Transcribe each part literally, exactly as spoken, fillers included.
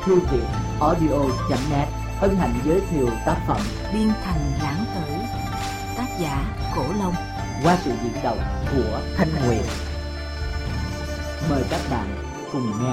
thư viện audio chấm net hân hạnh giới thiệu tác phẩm Biên Thành Lãng Tử, tác giả Cổ Long, qua sự diễn đọc của Thanh Huyền. Mời các bạn cùng nghe.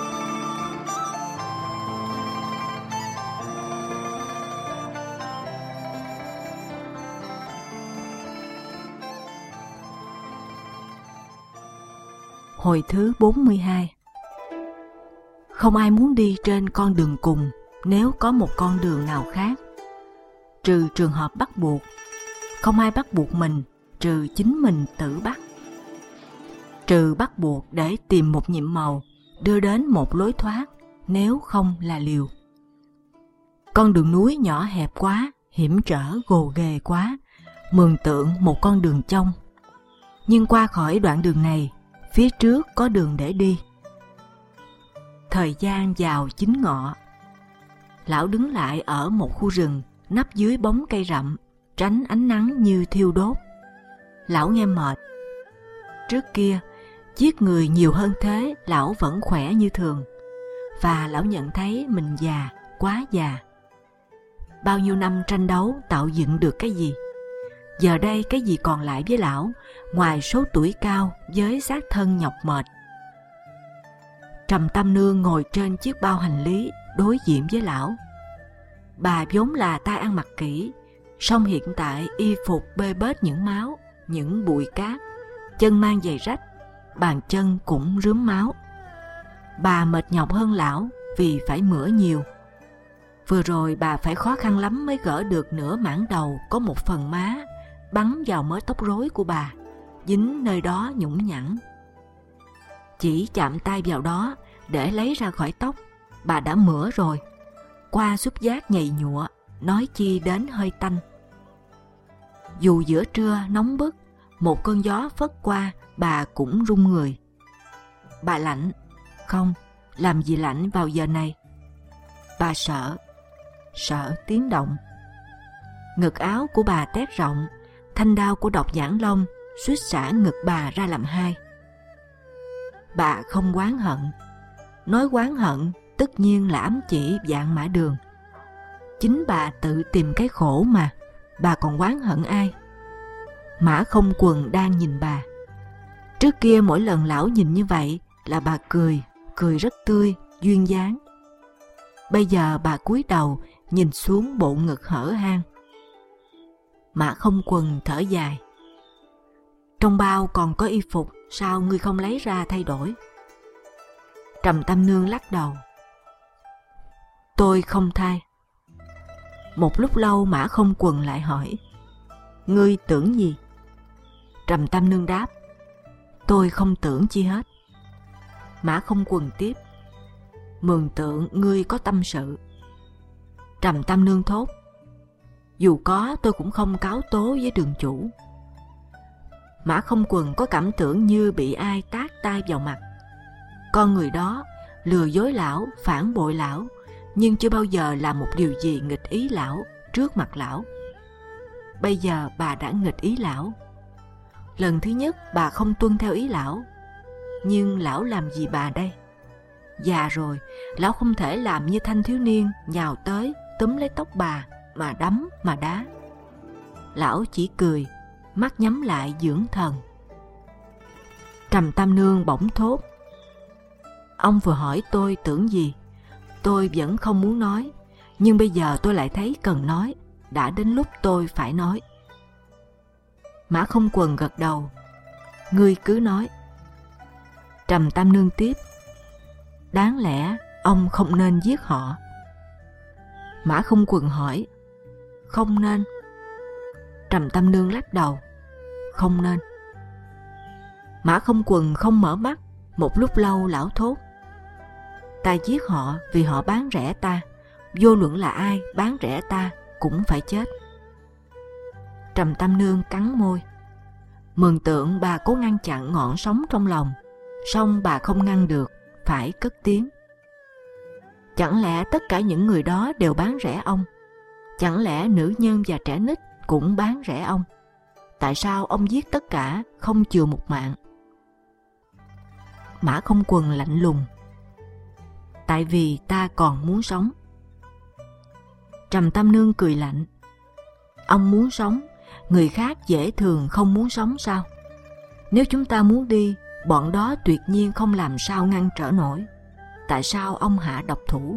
Hồi thứ bốn mươi hai. Không ai muốn đi trên con đường cùng nếu có một con đường nào khác, trừ trường hợp bắt buộc. Không ai bắt buộc mình trừ chính mình tự bắt. Trừ bắt buộc để tìm một nhiệm màu, đưa đến một lối thoát, nếu không là liều. Con đường núi nhỏ hẹp quá, hiểm trở gồ ghề quá, mường tượng một con đường trong. Nhưng qua khỏi đoạn đường này, phía trước có đường để đi. Thời gian vào chính ngọ. Lão đứng lại ở một khu rừng, nấp dưới bóng cây rậm, tránh ánh nắng như thiêu đốt. Lão nghe mệt. Trước kia, giết người nhiều hơn thế, lão vẫn khỏe như thường. Và lão nhận thấy mình già, quá già. Bao nhiêu năm tranh đấu tạo dựng được cái gì? Giờ đây cái gì còn lại với lão, ngoài số tuổi cao với xác thân nhọc mệt? Trầm Tâm Nương ngồi trên chiếc bao hành lý đối diện với lão. Bà vốn là tay ăn mặc kỹ, song hiện tại y phục bê bết những máu, những bụi cát, chân mang giày rách, bàn chân cũng rướm máu. Bà mệt nhọc hơn lão vì phải mửa nhiều. Vừa rồi bà phải khó khăn lắm mới gỡ được nửa mảng đầu có một phần má bắn vào mớ tóc rối của bà, dính nơi đó nhũng nhẵn. Chỉ chạm tay vào đó để lấy ra khỏi tóc, bà đã mửa rồi. Qua xúc giác nhầy nhụa, nói chi đến hơi tanh. Dù giữa trưa nóng bức, một cơn gió phất qua, bà cũng run người. Bà lạnh. Không, làm gì lạnh vào giờ này? Bà sợ, sợ tiếng động. Ngực áo của bà tét rộng, thanh đao của Độc Nhãn Long suýt xả ngực bà ra làm hai. Bà không oán hận. Nói oán hận tất nhiên là ám chỉ Vạn Mã Đường. Chính bà tự tìm cái khổ mà, bà còn oán hận ai? Mã Không Quần đang nhìn bà. Trước kia mỗi lần lão nhìn như vậy là bà cười, cười rất tươi, duyên dáng. Bây giờ bà cúi đầu nhìn xuống bộ ngực hở hang. Mã Không Quần thở dài. Trong bao còn có y phục, sao ngươi không lấy ra thay đổi? Trầm Tâm Nương lắc đầu. Tôi không thay. Một lúc lâu Mã Không Quần lại hỏi. Ngươi tưởng gì? Trầm Tâm Nương đáp. Tôi không tưởng chi hết. Mã Không Quần tiếp. Mường tượng ngươi có tâm sự. Trầm Tâm Nương thốt. Dù có tôi cũng không cáo tố với đường chủ. Mã Không Quần có cảm tưởng như bị ai tát tay vào mặt. Con người đó lừa dối lão, phản bội lão, nhưng chưa bao giờ làm một điều gì nghịch ý lão trước mặt lão. Bây giờ bà đã nghịch ý lão. Lần thứ nhất bà không tuân theo ý lão, nhưng lão làm gì bà đây? Già rồi, lão không thể làm như thanh thiếu niên nhào tới túm lấy tóc bà mà đấm mà đá. Lão chỉ cười, mắt nhắm lại dưỡng thần. Trầm Tâm Nương bỗng thốt. Ông vừa hỏi tôi tưởng gì, tôi vẫn không muốn nói, nhưng bây giờ tôi lại thấy cần nói, đã đến lúc tôi phải nói. Mã Không Quần gật đầu. Ngươi cứ nói. Trầm Tâm Nương tiếp. Đáng lẽ ông không nên giết họ. Mã Không Quần hỏi. Không nên. Trầm Tâm Nương lắc đầu. Không nên. Mã Không Quần không mở mắt. Một lúc lâu lão thốt. Ta giết họ vì họ bán rẻ ta. Vô luận là ai bán rẻ ta cũng phải chết. Trầm Tâm Nương cắn môi. Mường tượng bà cố ngăn chặn ngọn sóng trong lòng, song bà không ngăn được, phải cất tiếng. Chẳng lẽ tất cả những người đó đều bán rẻ ông? Chẳng lẽ nữ nhân và trẻ nít cũng bán rẻ ông? Tại sao ông giết tất cả, không chừa một mạng? Mã Không Quần lạnh lùng. tại vì ta còn muốn sống. Trầm Tam Nương cười lạnh. Ông muốn sống, người khác dễ thường không muốn sống sao? Nếu chúng ta muốn đi, bọn đó tuyệt nhiên không làm sao ngăn trở nổi. Tại sao ông hạ độc thủ?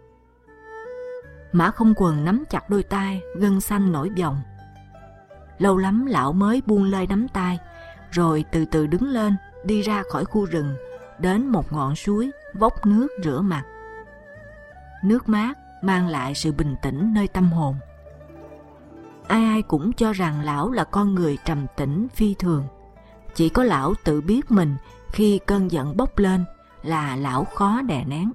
Mã Không Quần nắm chặt đôi tay, gân xanh nổi bồng. Lâu lắm lão mới buông lơi nắm tay, rồi từ từ đứng lên, đi ra khỏi khu rừng, đến một ngọn suối, vốc nước rửa mặt. Nước mát mang lại sự bình tĩnh nơi tâm hồn. Ai ai cũng cho rằng lão là con người trầm tĩnh phi thường. Chỉ có lão tự biết mình khi cơn giận bốc lên là lão khó đè nén.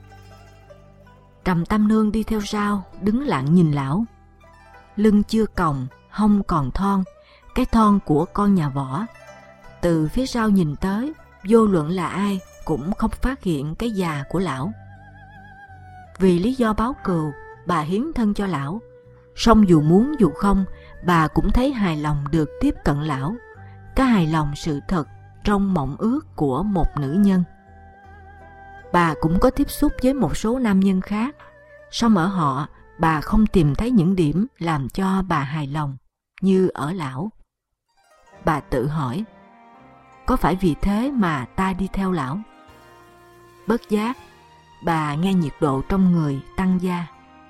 Trầm Tam Nương đi theo sau, đứng lặng nhìn lão. Lưng chưa còng, hông còn thon, cái thon của con nhà võ. Từ phía sau nhìn tới, vô luận là ai cũng không phát hiện cái già của lão. Vì lý do báo cừu, bà hiến thân cho lão. Song dù muốn dù không, bà cũng thấy hài lòng được tiếp cận lão. Cái hài lòng sự thật trong mộng ước của một nữ nhân. Bà cũng có tiếp xúc với một số nam nhân khác, song ở họ bà không tìm thấy những điểm làm cho bà hài lòng như ở lão. Bà tự hỏi, có phải vì thế mà ta đi theo lão? Bất giác, bà nghe nhiệt độ trong người tăng gia.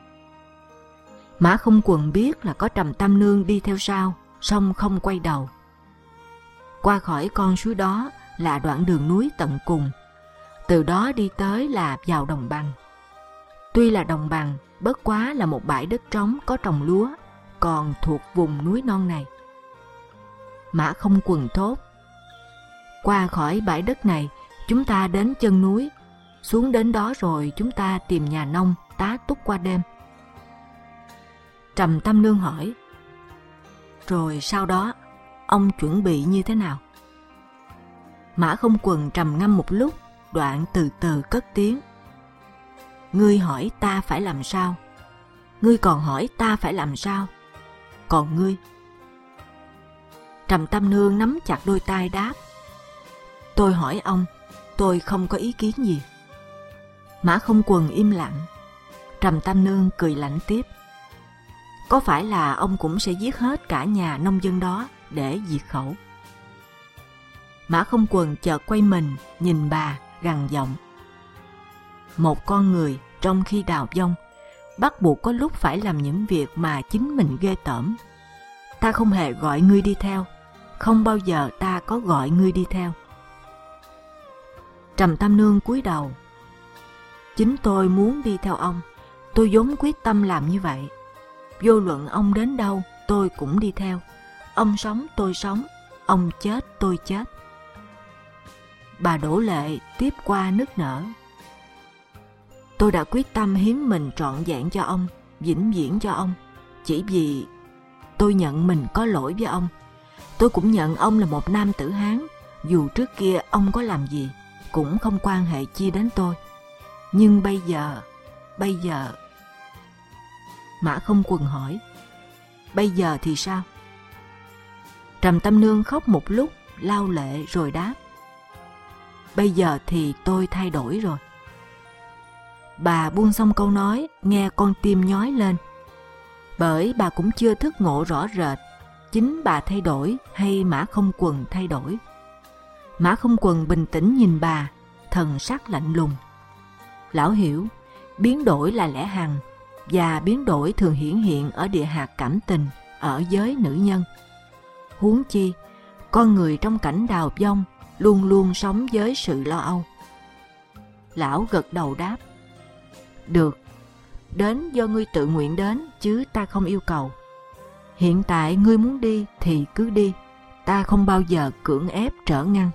Mã Không Quần biết là có Trầm Tam Nương đi theo sau, song không quay đầu. Qua khỏi con suối đó là đoạn đường núi tận cùng. Từ đó đi tới là vào đồng bằng. Tuy là đồng bằng, bất quá là một bãi đất trống có trồng lúa, còn thuộc vùng núi non này. Mã Không Quần thốt, qua khỏi bãi đất này, chúng ta đến chân núi, xuống đến đó rồi chúng ta tìm nhà nông tá túc qua đêm. Trầm Tam Nương hỏi, rồi sau đó ông chuẩn bị như thế nào? Mã Không Quần trầm ngâm một lúc, đoạn từ từ cất tiếng. Ngươi hỏi ta phải làm sao? Ngươi còn hỏi ta phải làm sao? Còn ngươi? Trầm Tam Nương nắm chặt đôi tay đáp, tôi hỏi ông, tôi không có ý kiến gì. Mã Không Quần im lặng. Trầm Tam Nương cười lạnh tiếp, có phải là ông cũng sẽ giết hết cả nhà nông dân đó để diệt khẩu? Mã Không Quần chợt quay mình nhìn bà gằn giọng, một con người trong khi đào vong bắt buộc có lúc phải làm những việc mà chính mình ghê tởm. Ta không hề gọi ngươi đi theo, không bao giờ ta có gọi ngươi đi theo. Trầm Tam Nương cúi đầu, chính tôi muốn đi theo ông, tôi vốn quyết tâm làm như vậy. Vô luận ông đến đâu tôi cũng đi theo. Ông sống tôi sống, ông chết tôi chết. Bà đổ lệ tiếp qua nức nở. Tôi đã quyết tâm hiến mình trọn vẹn cho ông, vĩnh viễn cho ông, chỉ vì tôi nhận mình có lỗi với ông. Tôi cũng nhận ông là một nam tử Hán, dù trước kia ông có làm gì cũng không quan hệ chi đến tôi. Nhưng bây giờ, bây giờ... Mã Không Quần hỏi, bây giờ thì sao? Trầm Tam Nương khóc một lúc, lau lệ rồi đáp, bây giờ thì tôi thay đổi rồi. Bà buông xong câu nói, nghe con tim nhói lên. Bởi bà cũng chưa thức ngộ rõ rệt, chính bà thay đổi hay Mã Không Quần thay đổi. Mã Không Quần bình tĩnh nhìn bà, thần sắc lạnh lùng. Lão hiểu, biến đổi là lẽ hằng, và biến đổi thường hiển hiện ở địa hạt cảm tình, ở giới nữ nhân. Huống chi, con người trong cảnh đào vong luôn luôn sống với sự lo âu. Lão gật đầu đáp, được, đến do ngươi tự nguyện đến, chứ ta không yêu cầu. Hiện tại ngươi muốn đi thì cứ đi, ta không bao giờ cưỡng ép trở ngăn.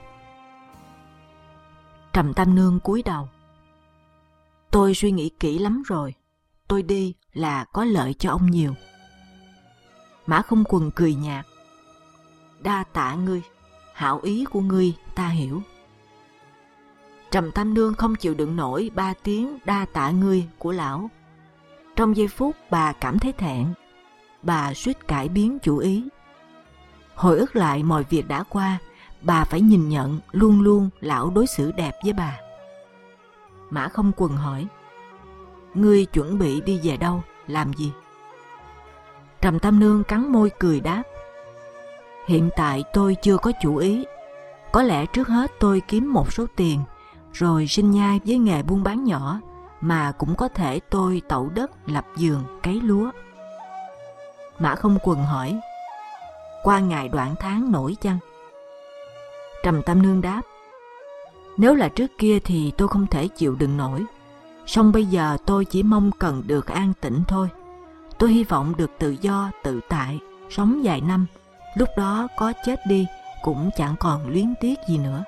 Trầm Tam Nương cúi đầu, tôi suy nghĩ kỹ lắm rồi, tôi đi là có lợi cho ông nhiều. Mã Không Quần cười nhạt, đa tạ ngươi, hảo ý của ngươi ta hiểu. Trầm Tam Nương không chịu đựng nổi ba tiếng đa tạ ngươi của lão. Trong giây phút bà cảm thấy thẹn, bà suýt cải biến chủ ý. Hồi ức lại mọi việc đã qua, bà phải nhìn nhận luôn luôn lão đối xử đẹp với bà. Mã Không Quần hỏi: Ngươi chuẩn bị đi về đâu, làm gì? Trầm Tam Nương cắn môi cười đáp: Hiện tại tôi chưa có chủ ý. Có lẽ trước hết tôi kiếm một số tiền, rồi sinh nhai với nghề buôn bán nhỏ, mà cũng có thể tôi tậu đất lập vườn cấy lúa. Mã Không Quần hỏi: Qua ngày đoạn tháng nổi chăng? Trầm Tam Nương đáp: Nếu là trước kia thì tôi không thể chịu đựng nổi, song bây giờ tôi chỉ mong cần được an tĩnh thôi. Tôi hy vọng được tự do tự tại, sống vài năm, lúc đó có chết đi cũng chẳng còn luyến tiếc gì nữa.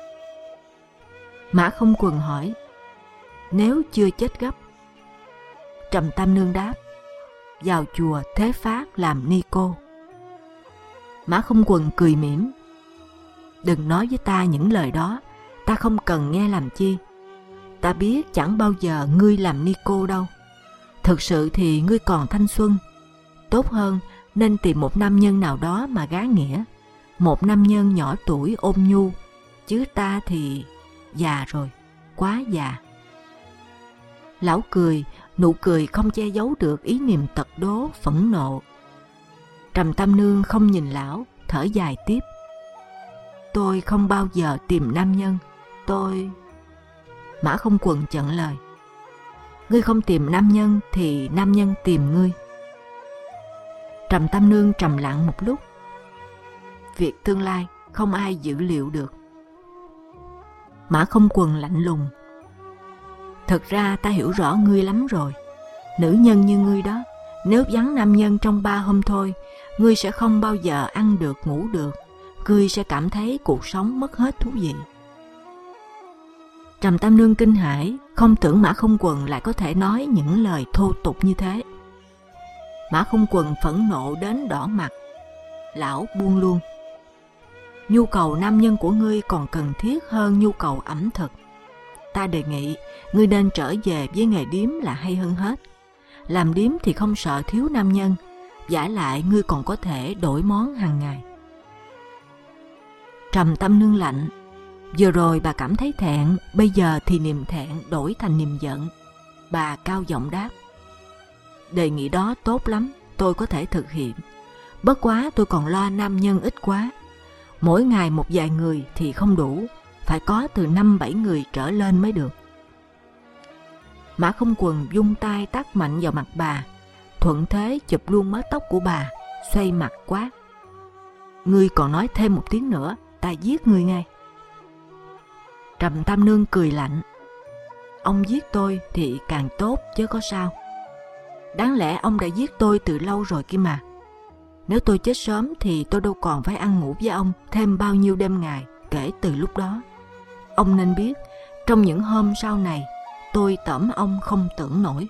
Mã Không Quần hỏi: Nếu chưa chết gấp? Trầm Tam Nương đáp: Vào chùa Thế Phát làm ni cô. Mã Không Quần cười mỉm: Đừng nói với ta những lời đó, ta không cần nghe làm chi. Ta biết chẳng bao giờ ngươi làm ni cô đâu. Thực sự thì ngươi còn thanh xuân. Tốt hơn nên tìm một nam nhân nào đó mà gá nghĩa, một nam nhân nhỏ tuổi ôn nhu, chứ ta thì già rồi, quá già. Lão cười, nụ cười không che giấu được ý niềm tật đố, phẫn nộ. Trầm Tam Nương không nhìn lão, thở dài tiếp: Tôi không bao giờ tìm nam nhân, tôi... Mã Không Quần chặn lời: Ngươi không tìm nam nhân thì nam nhân tìm ngươi. Trầm Tam Nương trầm lặng một lúc. Việc tương lai không ai dự liệu được. Mã Không Quần lạnh lùng: Thật ra ta hiểu rõ ngươi lắm rồi. Nữ nhân như ngươi đó, nếu vắng nam nhân trong ba hôm thôi, ngươi sẽ không bao giờ ăn được ngủ được. Ngươi sẽ cảm thấy cuộc sống mất hết thú vị. Trầm Tam Nương kinh hãi, không tưởng Mã Không Quần lại có thể nói những lời thô tục như thế. Mã Không Quần phẫn nộ đến đỏ mặt. Lão buông luôn: Nhu cầu nam nhân của ngươi còn cần thiết hơn nhu cầu ẩm thực. Ta đề nghị ngươi nên trở về với nghề điếm là hay hơn hết. Làm điếm thì không sợ thiếu nam nhân, vả lại ngươi còn có thể đổi món hàng ngày. Trầm Tam Nương lạnh: Vừa rồi bà cảm thấy thẹn, bây giờ thì niềm thẹn đổi thành niềm giận. Bà cao giọng đáp: Đề nghị đó tốt lắm, tôi có thể thực hiện. Bất quá tôi còn lo nam nhân ít quá. Mỗi ngày một vài người thì không đủ, phải có từ năm bảy người trở lên mới được. Mã Không Quần vung tay tát mạnh vào mặt bà, thuận thế chụp luôn mớ tóc của bà, xoay mặt quát: Ngươi còn nói thêm một tiếng nữa, ta giết ngươi ngay. Trầm Tam Nương cười lạnh: Ông giết tôi thì càng tốt chứ có sao. Đáng lẽ ông đã giết tôi từ lâu rồi kia mà. Nếu tôi chết sớm thì tôi đâu còn phải ăn ngủ với ông thêm bao nhiêu đêm ngày kể từ lúc đó. Ông nên biết, trong những hôm sau này, tôi tởm ông không tưởng nổi.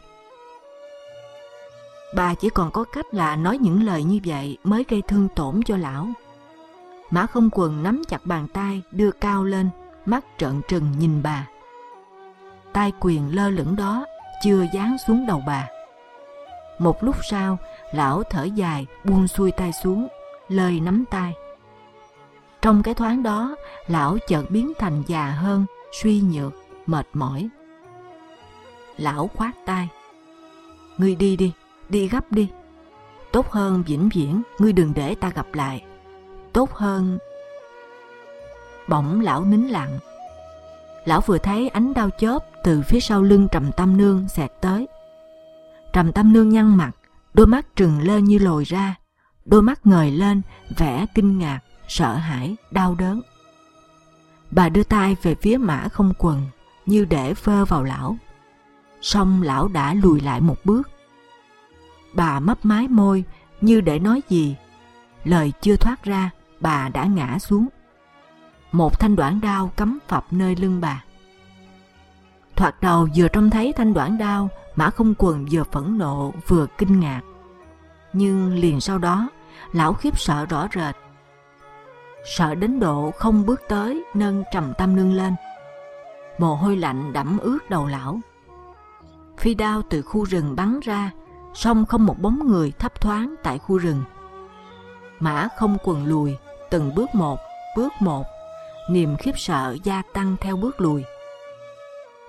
Bà chỉ còn có cách là nói những lời như vậy mới gây thương tổn cho lão. Mã Không Quần nắm chặt bàn tay đưa cao lên, mắt trợn trừng nhìn bà. Tay quyền lơ lửng đó chưa giáng xuống đầu bà. Một lúc sau, lão thở dài buông xuôi tay xuống, lơi nắm tay. Trong cái thoáng đó, lão chợt biến thành già hơn, suy nhược, mệt mỏi. Lão khoát tay: Ngươi đi đi, đi gấp đi. Tốt hơn vĩnh viễn ngươi đừng để ta gặp lại. Tốt hơn... Bỗng lão nín lặng. Lão vừa thấy ánh đao chớp từ phía sau lưng Trầm Tam Nương xẹt tới. Trầm Tam Nương nhăn mặt, đôi mắt trừng lên như lồi ra, đôi mắt ngời lên vẻ kinh ngạc, sợ hãi, đau đớn. Bà đưa tay về phía Mã Không Quần như để vơ vào lão, song lão đã lùi lại một bước. Bà mấp mái môi như để nói gì, lời chưa thoát ra, bà đã ngã xuống. Một thanh đoản đao cắm phập nơi lưng bà. Thoạt đầu vừa trông thấy thanh đoản đao, Mã Không Quần vừa phẫn nộ vừa kinh ngạc, nhưng liền sau đó lão khiếp sợ rõ rệt, sợ đến độ không bước tới nâng Trầm Tam Nương lên. Mồ hôi lạnh đẫm ướt đầu lão. Phi đao từ khu rừng bắn ra, song không một bóng người thấp thoáng tại khu rừng. Mã Không Quần lùi từng bước một, bước một, niềm khiếp sợ gia tăng theo bước lùi.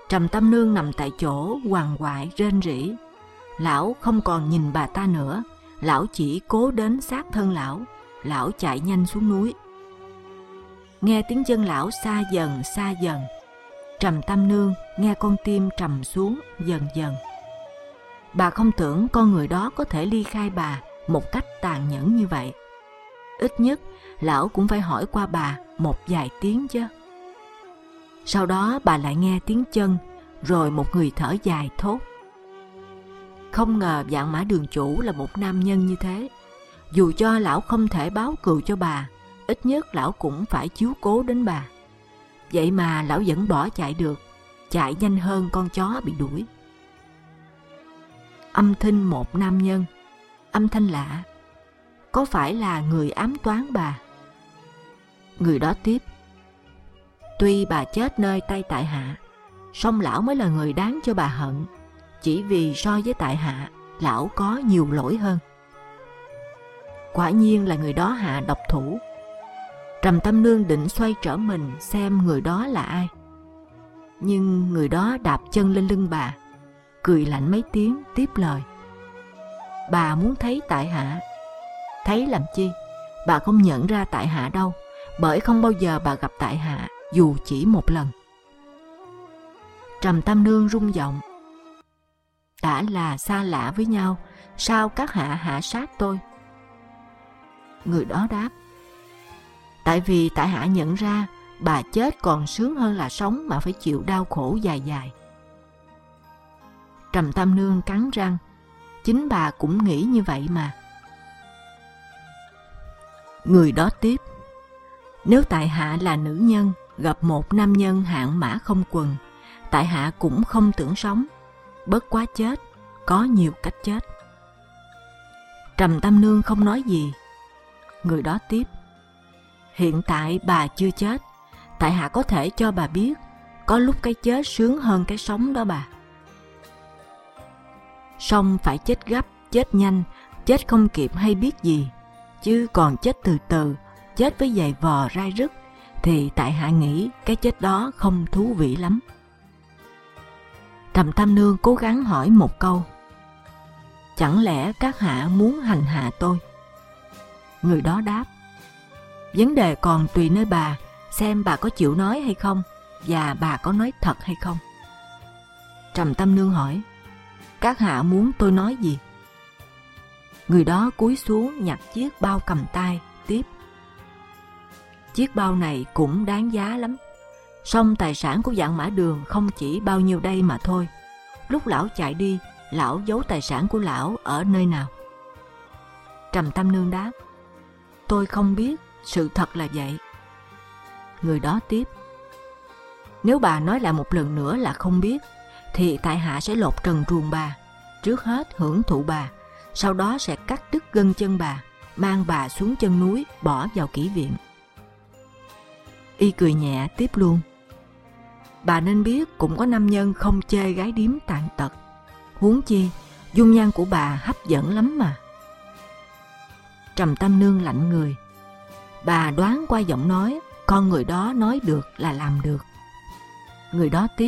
Trầm Tâm Nương nằm tại chỗ quằn quại rên rỉ. Lão không còn nhìn bà ta nữa, lão chỉ cố đến sát thân lão. Lão chạy nhanh xuống núi. Nghe tiếng chân lão xa dần xa dần, Trầm Tâm Nương nghe con tim trầm xuống dần dần. Bà không tưởng con người đó có thể ly khai bà một cách tàn nhẫn như vậy. Ít nhất lão cũng phải hỏi qua bà một vài tiếng chứ. Sau đó bà lại nghe tiếng chân, rồi một người thở dài thốt: không ngờ Vạn Mã Đường chủ là một nam nhân như thế. Dù cho lão không thể báo cừu cho bà, ít nhất lão cũng phải chiếu cố đến bà. Vậy mà lão vẫn bỏ chạy được, chạy nhanh hơn con chó bị đuổi. Âm thanh một nam nhân, âm thanh lạ. Có phải là người ám toán bà? Người đó tiếp: tuy bà chết nơi tay tại hạ, song lão mới là người đáng cho bà hận. Chỉ vì so với tại hạ, lão có nhiều lỗi hơn. Quả nhiên là người đó hạ độc thủ. Trầm Tâm Nương định xoay trở mình xem người đó là ai, nhưng người đó đạp chân lên lưng bà, cười lạnh mấy tiếng tiếp lời: bà muốn thấy tại hạ? Thấy làm chi? Bà không nhận ra tại hạ đâu, bởi không bao giờ bà gặp tại hạ dù chỉ một lần. Trầm Tâm Nương rung giọng: đã là xa lạ với nhau, sao các hạ hạ sát tôi? Người đó đáp: tại vì tại hạ nhận ra bà chết còn sướng hơn là sống mà phải chịu đau khổ dài dài. Trầm Tâm Nương cắn răng: chính bà cũng nghĩ như vậy mà. Người đó tiếp: nếu tại hạ là nữ nhân gặp một nam nhân hạng mã không quần, tại hạ cũng không tưởng sống. Bất quá chết, có nhiều cách chết. Trầm Tâm Nương không nói gì. Người đó tiếp: hiện tại bà chưa chết, tại hạ có thể cho bà biết, có lúc cái chết sướng hơn cái sống đó bà. Song phải chết gấp, chết nhanh, chết không kịp hay biết gì, chứ còn chết từ từ, chết với giày vò rai rứt, thì tại hạ nghĩ cái chết đó không thú vị lắm. Trầm Tâm Nương cố gắng hỏi một câu: chẳng lẽ các hạ muốn hành hạ tôi? Người đó đáp: vấn đề còn tùy nơi bà, xem bà có chịu nói hay không, và bà có nói thật hay không. Trầm Tâm Nương hỏi: các hạ muốn tôi nói gì? Người đó cúi xuống nhặt chiếc bao cầm tay tiếp: chiếc bao này cũng đáng giá lắm, song tài sản của Vạn Mã Đường không chỉ bao nhiêu đây mà thôi. Lúc lão chạy đi, lão giấu tài sản của lão ở nơi nào? Trầm Tâm Nương đáp: tôi không biết, sự thật là vậy. Người đó tiếp: nếu bà nói lại một lần nữa là không biết, thì tại hạ sẽ lột trần truồng bà, trước hết hưởng thụ bà, sau đó sẽ cắt đứt gân chân bà, mang bà xuống chân núi, bỏ vào kỹ viện. Y cười nhẹ tiếp luôn: bà nên biết cũng có nam nhân không chê gái điếm tàn tật, huống chi dung nhan của bà hấp dẫn lắm mà. Trầm Tâm Nương lạnh người. Bà đoán qua giọng nói, con người đó nói được là làm được. Người đó tiếp: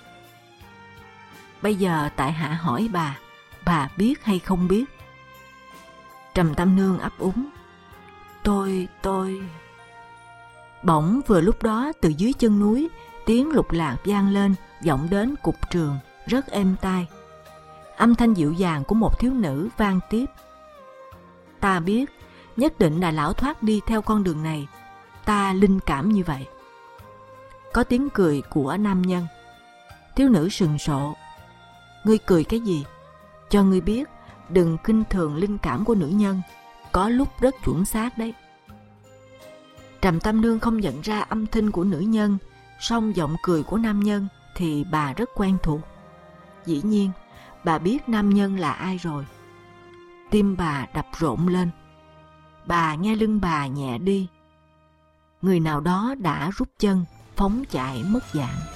bây giờ tại hạ hỏi bà, bà biết hay không biết? Trầm Tâm Nương ấp úng: tôi, tôi... Bỗng vừa lúc đó từ dưới chân núi, tiếng lục lạc vang lên, vọng đến cục trường, rất êm tai. Âm thanh dịu dàng của một thiếu nữ vang tiếp: ta biết, nhất định là lão thoát đi theo con đường này, ta linh cảm như vậy. Có tiếng cười của nam nhân. Thiếu nữ sừng sộ: ngươi cười cái gì? Cho ngươi biết, đừng khinh thường linh cảm của nữ nhân, có lúc rất chuẩn xác đấy. Trầm Tâm Nương không nhận ra âm thanh của nữ nhân, song giọng cười của nam nhân thì bà rất quen thuộc. Dĩ nhiên, bà biết nam nhân là ai rồi. Tim bà đập rộn lên. Bà nghe lưng bà nhẹ đi. Người nào đó đã rút chân, phóng chạy mất dạng.